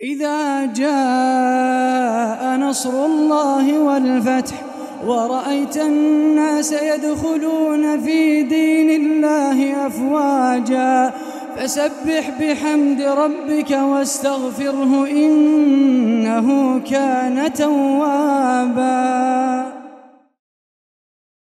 إذا جاء نصر الله والفتح ورأيت الناس يدخلون في دين الله أفواجا فسبح بحمد ربك واستغفره إنه كان توابا.